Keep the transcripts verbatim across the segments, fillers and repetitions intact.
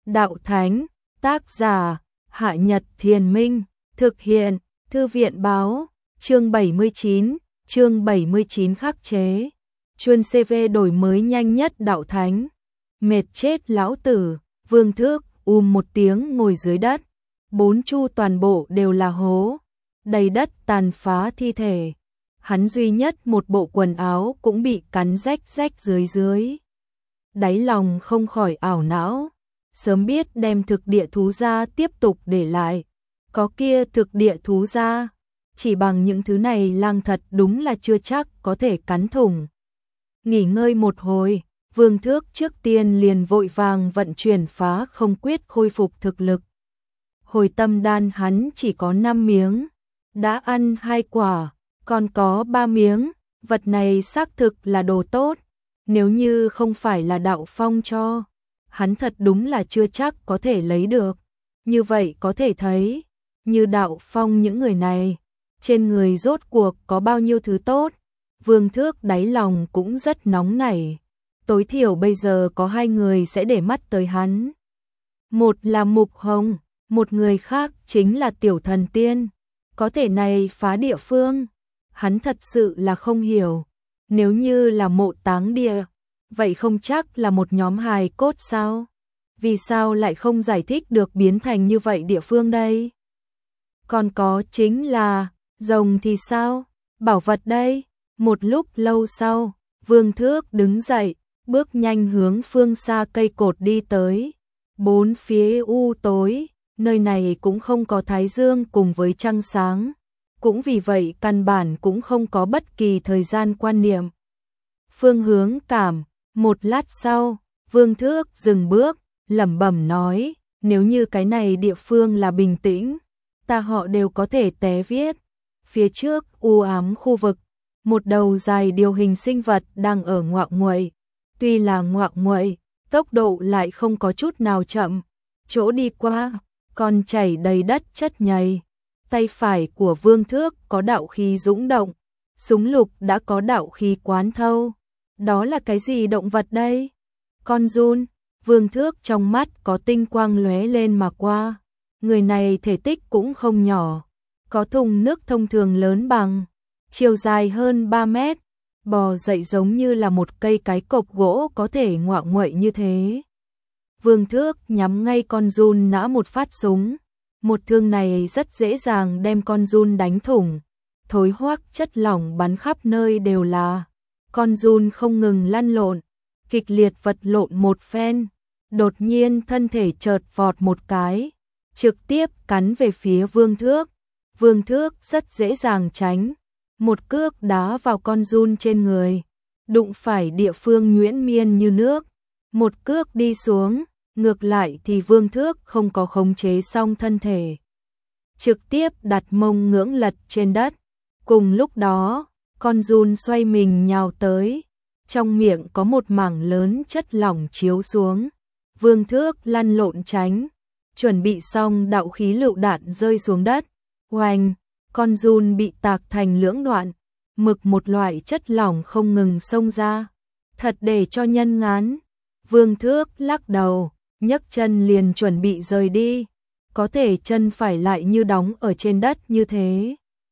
Đạo Thánh, tác giả, Hạ Nhật Thiền Minh, thực hiện, Thư viện Báo, chương bảy mươi chín, chương bảy mươi chín khắc chế. Chuyên xê vê đổi mới nhanh nhất Đạo Thánh. Mệt chết lão tử, Vương Thước ùm một tiếng ngồi dưới đất. Bốn chu toàn bộ đều là hố, đầy đất tàn phá thi thể. Hắn duy nhất một bộ quần áo cũng bị cắn rách rách dưới dưới. Đáy lòng không khỏi ảo não, sớm biết đem thực địa thú ra tiếp tục để lại. Có kia thực địa thú ra, chỉ bằng những thứ này lang thật đúng là chưa chắc có thể cắn thủng. Nghỉ ngơi một hồi, Vương Thước trước tiên liền vội vàng vận chuyển phá không quyết khôi phục thực lực. Hồi tâm đan hắn chỉ có năm miếng, đã ăn hai quả, còn có ba miếng, vật này xác thực là đồ tốt, nếu như không phải là đạo phong cho, hắn thật đúng là chưa chắc có thể lấy được. Như vậy có thể thấy, như đạo phong những người này, trên người rốt cuộc có bao nhiêu thứ tốt. Vương Thước đáy lòng cũng rất nóng nảy, tối thiểu bây giờ có hai người sẽ để mắt tới hắn. Một là Mục Hồng, một người khác chính là Tiểu Thần Tiên. Có thể này phá địa phương, hắn thật sự là không hiểu. Nếu như là mộ táng địa, vậy không chắc là một nhóm hài cốt sao? Vì sao lại không giải thích được biến thành như vậy địa phương đây? Còn có chính là, rồng thì sao? Bảo vật đây? Một lúc lâu sau, Vương Thước đứng dậy, bước nhanh hướng phương xa cây cột đi tới. Bốn phía u tối, nơi này cũng không có thái dương cùng với trăng sáng. Cũng vì vậy căn bản cũng không có bất kỳ thời gian quan niệm. Phương hướng cảm, một lát sau, Vương Thước dừng bước, lẩm bẩm nói, nếu như cái này địa phương là bình tĩnh, ta họ đều có thể té viết. Phía trước u ám khu vực, một đầu dài điều hình sinh vật đang ở ngoạc nguậy. Tuy là ngoạc nguậy, tốc độ lại không có chút nào chậm, chỗ đi qua còn chảy đầy đất chất nhầy. Tay phải của Vương Thước có đạo khí dũng động, súng lục đã có đạo khí quán thâu. Đó là cái gì động vật đây? Con giun. Vương Thước trong mắt có tinh quang lóe lên mà qua. Người này thể tích cũng không nhỏ, có thùng nước thông thường lớn bằng, chiều dài hơn ba mét, bò dậy giống như là một cây cái cộc gỗ có thể ngoạc nguậy như thế. Vương Thước nhắm ngay con giun nã một phát súng. Một thương này rất dễ dàng đem con giun đánh thủng, thối hoác chất lỏng bắn khắp nơi đều là. Con giun không ngừng lăn lộn, kịch liệt vật lộn một phen, đột nhiên thân thể chợt vọt một cái, trực tiếp cắn về phía Vương Thước. Vương Thước rất dễ dàng tránh, một cước đá vào con giun trên người, đụng phải địa phương nhuyễn miên như nước, một cước đi xuống. Ngược lại thì Vương Thước không có khống chế xong thân thể, trực tiếp đặt mông ngưỡng lật trên đất. Cùng lúc đó, con giun xoay mình nhào tới, trong miệng có một mảng lớn chất lỏng chiếu xuống. Vương Thước lăn lộn tránh, chuẩn bị xong đạo khí lựu đạn rơi xuống đất. Oanh, con giun bị tạc thành lưỡng đoạn, mực một loại chất lỏng không ngừng xông ra. Thật để cho nhân ngán. Vương Thước lắc đầu, nhấc chân liền chuẩn bị rời đi, có thể chân phải lại như đóng ở trên đất như thế,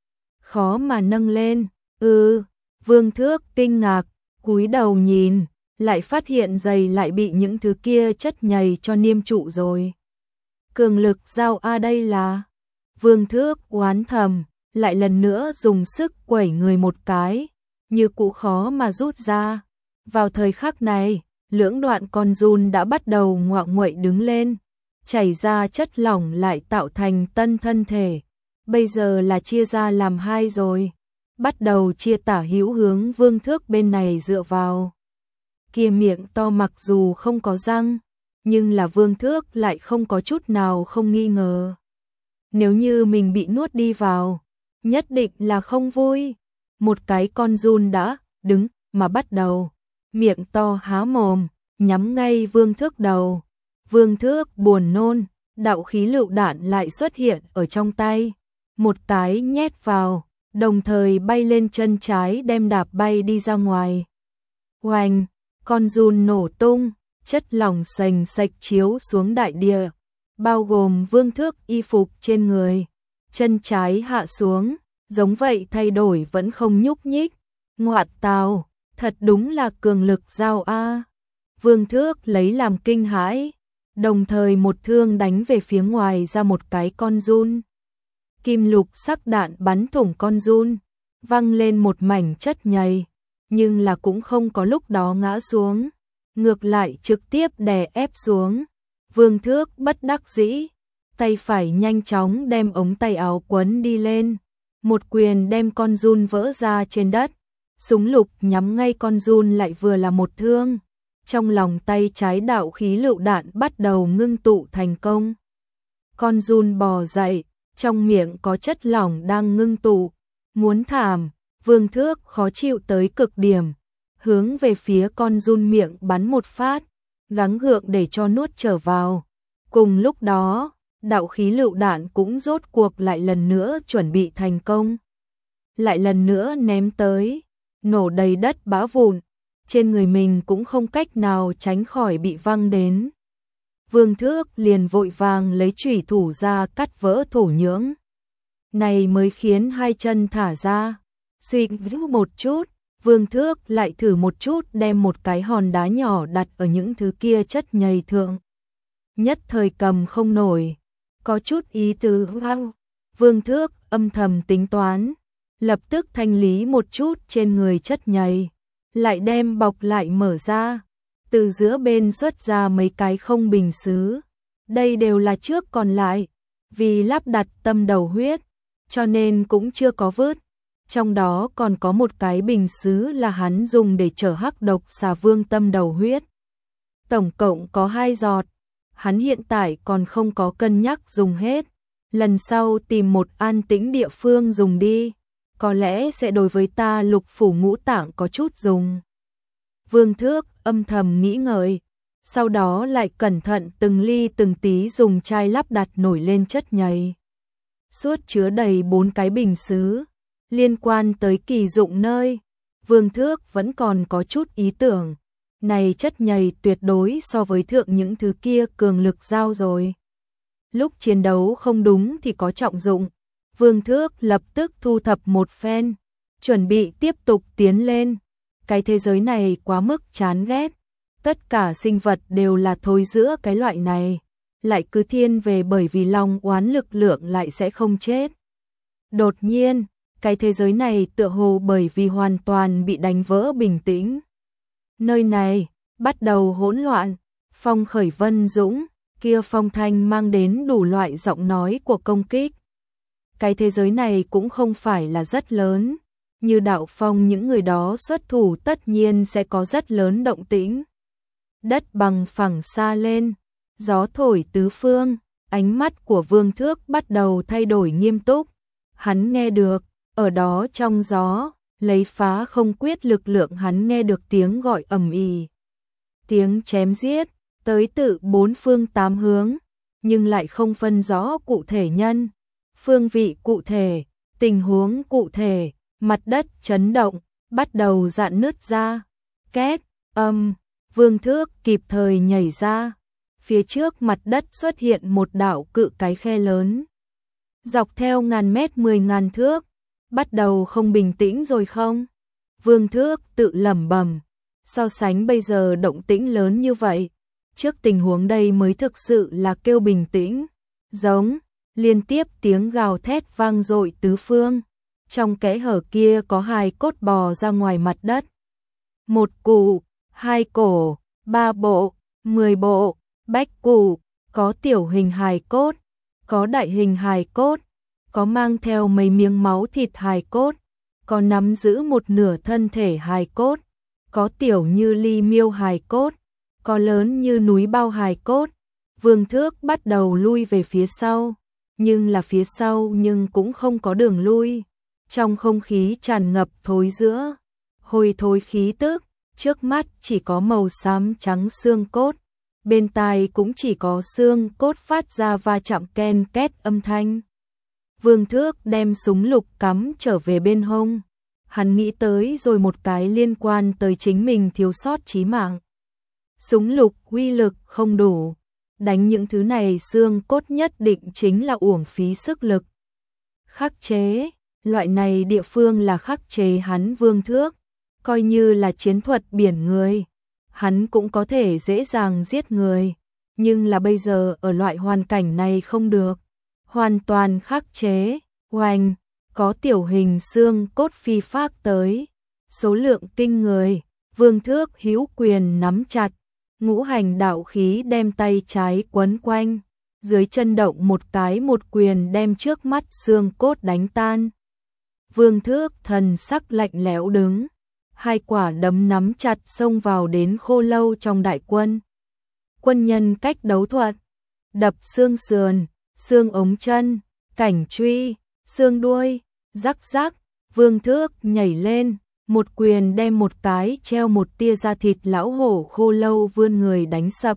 khó mà nâng lên. Ừ, Vương Thước kinh ngạc, cúi đầu nhìn, lại phát hiện giày lại bị những thứ kia chất nhầy cho niêm trụ rồi. Cường lực giao a đây là. Vương Thước oán thầm, lại lần nữa dùng sức quẩy người một cái, như cũ khó mà rút ra. Vào thời khắc này, lưỡng đoạn con giun đã bắt đầu ngoạc nguậy đứng lên, chảy ra chất lỏng lại tạo thành tân thân thể. Bây giờ là chia ra làm hai rồi, bắt đầu chia tả hữu hướng Vương Thước bên này dựa vào. Kia miệng to mặc dù không có răng, nhưng là Vương Thước lại không có chút nào không nghi ngờ. Nếu như mình bị nuốt đi vào, nhất định là không vui. Một cái con giun đã đứng mà bắt đầu, miệng to há mồm, nhắm ngay Vương Thước đầu. Vương Thước buồn nôn, đạo khí lựu đạn lại xuất hiện ở trong tay. Một cái nhét vào, đồng thời bay lên chân trái đem đạp bay đi ra ngoài. Oanh, con giun nổ tung, chất lỏng sành sạch chiếu xuống đại địa, bao gồm Vương Thước y phục trên người, chân trái hạ xuống, giống vậy thay đổi vẫn không nhúc nhích. Ngoạn tào, thật đúng là cường lực dao a. Vương Thước lấy làm kinh hãi, đồng thời một thương đánh về phía ngoài ra một cái con giun. Kim lục sắc đạn bắn thủng con giun, văng lên một mảnh chất nhầy, nhưng là cũng không có lúc đó ngã xuống, ngược lại trực tiếp đè ép xuống. Vương Thước bất đắc dĩ, tay phải nhanh chóng đem ống tay áo quấn đi lên, một quyền đem con giun vỡ ra trên đất, súng lục nhắm ngay con giun lại vừa là một thương. Trong lòng tay trái đạo khí lựu đạn bắt đầu ngưng tụ thành công. Con giun bò dậy, trong miệng có chất lỏng đang ngưng tụ, muốn thảm. Vương Thước khó chịu tới cực điểm, hướng về phía con giun miệng bắn một phát, gắng gượng để cho nuốt trở vào. Cùng lúc đó, đạo khí lựu đạn cũng rốt cuộc lại lần nữa chuẩn bị thành công. Lại lần nữa ném tới, nổ đầy đất bã vụn, trên người mình cũng không cách nào tránh khỏi bị văng đến. Vương Thước liền vội vàng lấy chủy thủ ra cắt vỡ thổ nhưỡng. Này mới khiến hai chân thả ra. Suy nghĩ một chút, Vương Thước lại thử một chút đem một cái hòn đá nhỏ đặt ở những thứ kia chất nhầy thượng. Nhất thời cầm không nổi, có chút ý tứ hoang. Vương Thước âm thầm tính toán, lập tức thanh lý một chút trên người chất nhầy, lại đem bọc lại mở ra, từ giữa bên xuất ra mấy cái không bình sứ. Đây đều là trước còn lại, vì lắp đặt tâm đầu huyết, cho nên cũng chưa có vứt. Trong đó còn có một cái bình sứ là hắn dùng để chở hắc độc xà vương tâm đầu huyết. Tổng cộng có hai giọt, hắn hiện tại còn không có cân nhắc dùng hết. Lần sau tìm một an tĩnh địa phương dùng đi, có lẽ sẽ đối với ta lục phủ ngũ tạng có chút dùng. Vương Thước âm thầm nghĩ ngợi, sau đó lại cẩn thận từng ly từng tí dùng chai lắp đặt nổi lên chất nhầy. Suốt chứa đầy bốn cái bình sứ. Liên quan tới kỳ dụng nơi, Vương Thước vẫn còn có chút ý tưởng. Này chất nhầy tuyệt đối so với thượng những thứ kia cường lực dao rồi. Lúc chiến đấu không đúng thì có trọng dụng. Vương Thước lập tức thu thập một phen, chuẩn bị tiếp tục tiến lên. Cái thế giới này quá mức chán ghét. Tất cả sinh vật đều là thối giữa cái loại này. Lại cứ thiên về bởi vì lòng oán lực lượng lại sẽ không chết. Đột nhiên, cái thế giới này tựa hồ bởi vì hoàn toàn bị đánh vỡ bình tĩnh. Nơi này bắt đầu hỗn loạn, phong khởi vân dũng, kia phong thanh mang đến đủ loại giọng nói của công kích. Cái thế giới này cũng không phải là rất lớn, như đạo phong những người đó xuất thủ tất nhiên sẽ có rất lớn động tĩnh. Đất bằng phẳng xa lên, gió thổi tứ phương, ánh mắt của Vương Thước bắt đầu thay đổi nghiêm túc. Hắn nghe được, ở đó trong gió, lấy phá không quyết lực lượng hắn nghe được tiếng gọi ầm ĩ, tiếng chém giết, tới tự bốn phương tám hướng, nhưng lại không phân rõ cụ thể nhân, phương vị cụ thể, tình huống cụ thể, mặt đất chấn động, bắt đầu rạn nứt ra, két, âm, Vương Thước kịp thời nhảy ra, phía trước mặt đất xuất hiện một đạo cự cái khe lớn, dọc theo ngàn mét mười ngàn thước. Bắt đầu không bình tĩnh rồi không? Vương Thước tự lẩm bẩm, so sánh bây giờ động tĩnh lớn như vậy, trước tình huống đây mới thực sự là kêu bình tĩnh. Giống, liên tiếp tiếng gào thét vang dội tứ phương, trong kẽ hở kia có hai cốt bò ra ngoài mặt đất. Một cụ, hai cổ, ba bộ, mười bộ, bách cụ, có tiểu hình hài cốt, có đại hình hài cốt, có mang theo mấy miếng máu thịt hài cốt, có nắm giữ một nửa thân thể hài cốt, có tiểu như ly miêu hài cốt, có lớn như núi bao hài cốt. Vương Thước bắt đầu lui về phía sau, nhưng là phía sau nhưng cũng không có đường lui. Trong không khí tràn ngập thối giữa, hôi thối khí tức, trước mắt chỉ có màu xám trắng xương cốt, bên tai cũng chỉ có xương cốt phát ra va chạm ken két âm thanh. Vương Thước đem súng lục cắm trở về bên hông. Hắn nghĩ tới rồi một cái liên quan tới chính mình thiếu sót chí mạng. Súng lục uy lực không đủ, đánh những thứ này xương cốt nhất định chính là uổng phí sức lực. Khắc chế, loại này địa phương là khắc chế hắn Vương Thước, coi như là chiến thuật biển người, hắn cũng có thể dễ dàng giết người, nhưng là bây giờ ở loại hoàn cảnh này không được, hoàn toàn khắc chế. Oanh, có tiểu hình xương cốt phi phác tới, số lượng kinh người, Vương Thước hữu quyền nắm chặt, ngũ hành đạo khí đem tay trái quấn quanh, dưới chân động một cái một quyền đem trước mắt xương cốt đánh tan. Vương Thước thần sắc lạnh lẽo đứng, hai quả đấm nắm chặt xông vào đến Khô Lâu trong đại quân. Quân nhân cách đấu thuật, đập xương sườn, xương ống chân, cảnh truy, xương đuôi, rắc rắc, Vương Thước nhảy lên, một quyền đem một cái treo một tia da thịt lão hổ Khô Lâu vươn người đánh sập.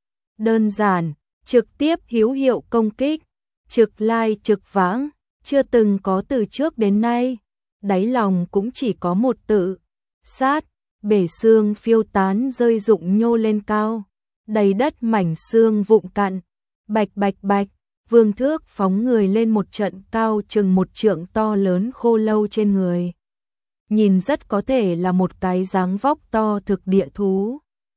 Đơn giản, trực tiếp hữu hiệu công kích, trực lai trực vãng, chưa từng có từ trước đến nay, đáy lòng cũng chỉ có một tự, sát, bể xương phiêu tán rơi rụng nhô lên cao, đầy đất mảnh xương vụn cạn, bạch bạch bạch. Vương Thước phóng người lên một trận cao chừng một trượng to lớn Khô Lâu trên người. Nhìn rất có thể là một cái dáng vóc to thực địa thú.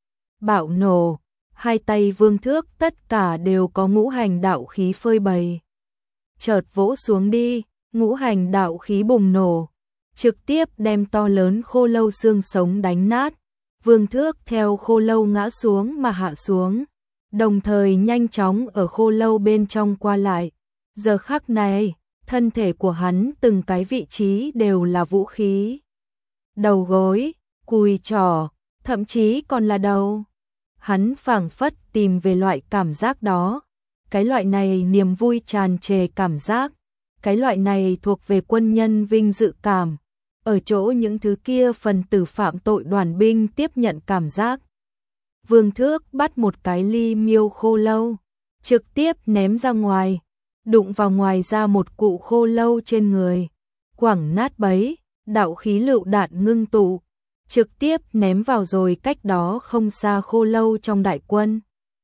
Bạo nổ, hai tay Vương Thước tất cả đều có ngũ hành đạo khí phơi bày. Chợt vỗ xuống đi, ngũ hành đạo khí bùng nổ, trực tiếp đem to lớn Khô Lâu xương sống đánh nát. Vương Thước theo Khô Lâu ngã xuống mà hạ xuống, đồng thời nhanh chóng ở Khô Lâu bên trong qua lại. Giờ khắc này, thân thể của hắn từng cái vị trí đều là vũ khí. Đầu gối, cùi trỏ, thậm chí còn là đầu. Hắn phảng phất tìm về loại cảm giác đó. Cái loại này niềm vui tràn trề cảm giác. Cái loại này thuộc về quân nhân vinh dự cảm. Ở chỗ những thứ kia phần tử phạm tội đoàn binh tiếp nhận cảm giác. Vương Thước bắt một cái ly miêu Khô Lâu, trực tiếp ném ra ngoài, đụng vào ngoài ra một cụ Khô Lâu trên người, quẳng nát bấy, đạo khí lựu đạn ngưng tụ, trực tiếp ném vào rồi cách đó không xa Khô Lâu trong đại quân.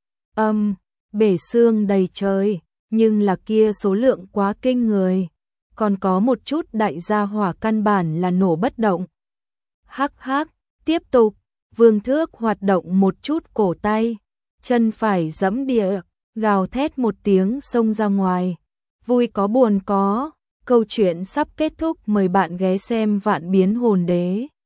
Âm, bể xương đầy trời, nhưng là kia số lượng quá kinh người, còn có một chút đại gia hỏa căn bản là nổ bất động. Hắc hắc, tiếp tục. Vương Thước hoạt động một chút cổ tay, chân phải giẫm địa, gào thét một tiếng xông ra ngoài. Vui có buồn có, câu chuyện sắp kết thúc, mời bạn ghé xem Vạn Biến Hồn Đế.